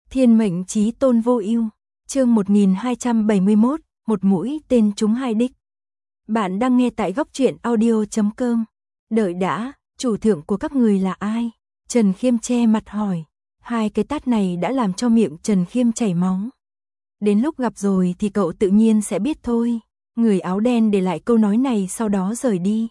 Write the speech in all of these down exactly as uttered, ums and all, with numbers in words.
Thiên mệnh chí tôn vô ưu, chương một nghìn hai trăm bảy mươi mốt, một mũi tên trúng hai đích. Bạn đang nghe tại góc truyện audio chấm com. Đợi đã, chủ thượng của các người là ai? Trần Khiêm che mặt hỏi. Hai cái tát này đã làm cho miệng Trần Khiêm chảy máu. Đến lúc gặp rồi thì cậu tự nhiên sẽ biết thôi. Người áo đen để lại câu nói này sau đó rời đi.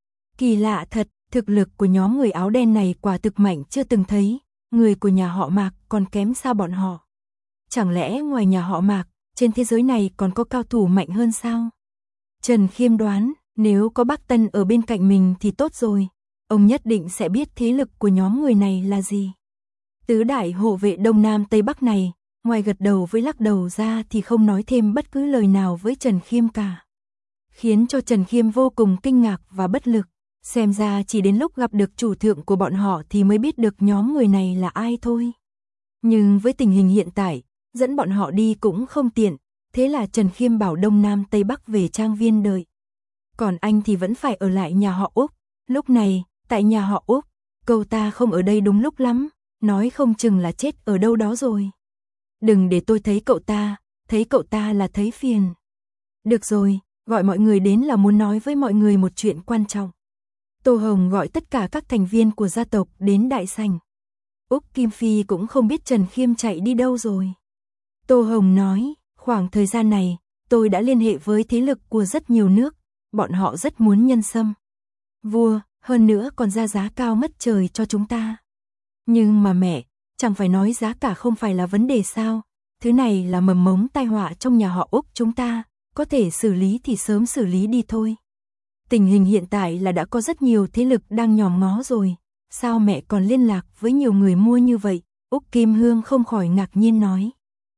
Kỳ lạ thật, thực lực của nhóm người áo đen này quả thực mạnh chưa từng thấy. Người của nhà họ Mạc còn kém xa bọn họ. Chẳng lẽ ngoài nhà họ Mạc, trên thế giới này còn có cao thủ mạnh hơn sao? Trần Khiêm đoán, nếu có Bác Tân ở bên cạnh mình thì tốt rồi. Ông nhất định sẽ biết thế lực của nhóm người này là gì. Tứ đại hộ vệ Đông Nam Tây Bắc này, ngoài gật đầu với lắc đầu ra thì không nói thêm bất cứ lời nào với Trần Khiêm cả. Khiến cho Trần Khiêm vô cùng kinh ngạc và bất lực. Xem ra chỉ đến lúc gặp được chủ thượng của bọn họ thì mới biết được nhóm người này là ai thôi. Nhưng với tình hình hiện tại, dẫn bọn họ đi cũng không tiện, thế là Trần Khiêm bảo Đông Nam Tây Bắc về trang viên đợi. Còn anh thì vẫn phải ở lại nhà họ Úc. Lúc này, tại nhà họ Úc, cậu ta không ở đây đúng lúc lắm, nói không chừng là chết ở đâu đó rồi. Đừng để tôi thấy cậu ta, thấy cậu ta là thấy phiền. Được rồi, gọi mọi người đến là muốn nói với mọi người một chuyện quan trọng. Tô Hồng gọi tất cả các thành viên của gia tộc đến đại sảnh. Úc Kim Phi cũng không biết Trần Khiêm chạy đi đâu rồi. Tô Hồng nói, khoảng thời gian này, tôi đã liên hệ với thế lực của rất nhiều nước, bọn họ rất muốn nhân xâm vua, hơn nữa còn ra giá cao mất trời cho chúng ta. Nhưng mà mẹ, chẳng phải nói giá cả không phải là vấn đề sao, thứ này là mầm mống tai họa trong nhà họ Úc chúng ta, có thể xử lý thì sớm xử lý đi thôi. Tình hình hiện tại là đã có rất nhiều thế lực đang nhòm ngó rồi, sao mẹ còn liên lạc với nhiều người mua như vậy? Úc Kim Hương không khỏi ngạc nhiên nói.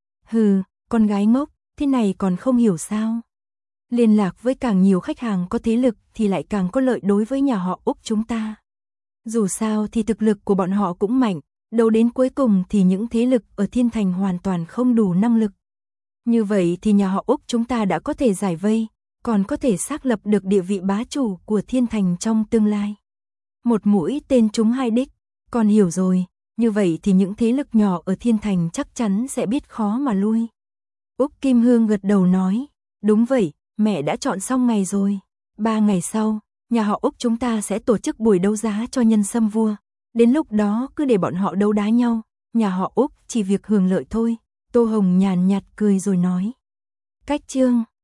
Hừ, con gái ngốc, thế này còn không hiểu sao? Liên lạc với càng nhiều khách hàng có thế lực thì lại càng có lợi đối với nhà họ Úc chúng ta. Dù sao thì thực lực của bọn họ cũng mạnh, đâu đến cuối cùng thì những thế lực ở Thiên Thành hoàn toàn không đủ năng lực. Như vậy thì nhà họ Úc chúng ta đã có thể giải vây, còn có thể xác lập được địa vị bá chủ của Thiên Thành trong tương lai. Một mũi tên trúng hai đích, con hiểu rồi, như vậy thì những thế lực nhỏ ở Thiên Thành chắc chắn sẽ biết khó mà lui. Úc Kim Hương gật đầu nói, đúng vậy, mẹ đã chọn xong ngày rồi. Ba ngày sau, nhà họ Úc chúng ta sẽ tổ chức buổi đấu giá cho nhân xâm vua. Đến lúc đó cứ để bọn họ đấu đá nhau, nhà họ Úc chỉ việc hưởng lợi thôi. Tô Hồng nhàn nhạt cười rồi nói. Cách chương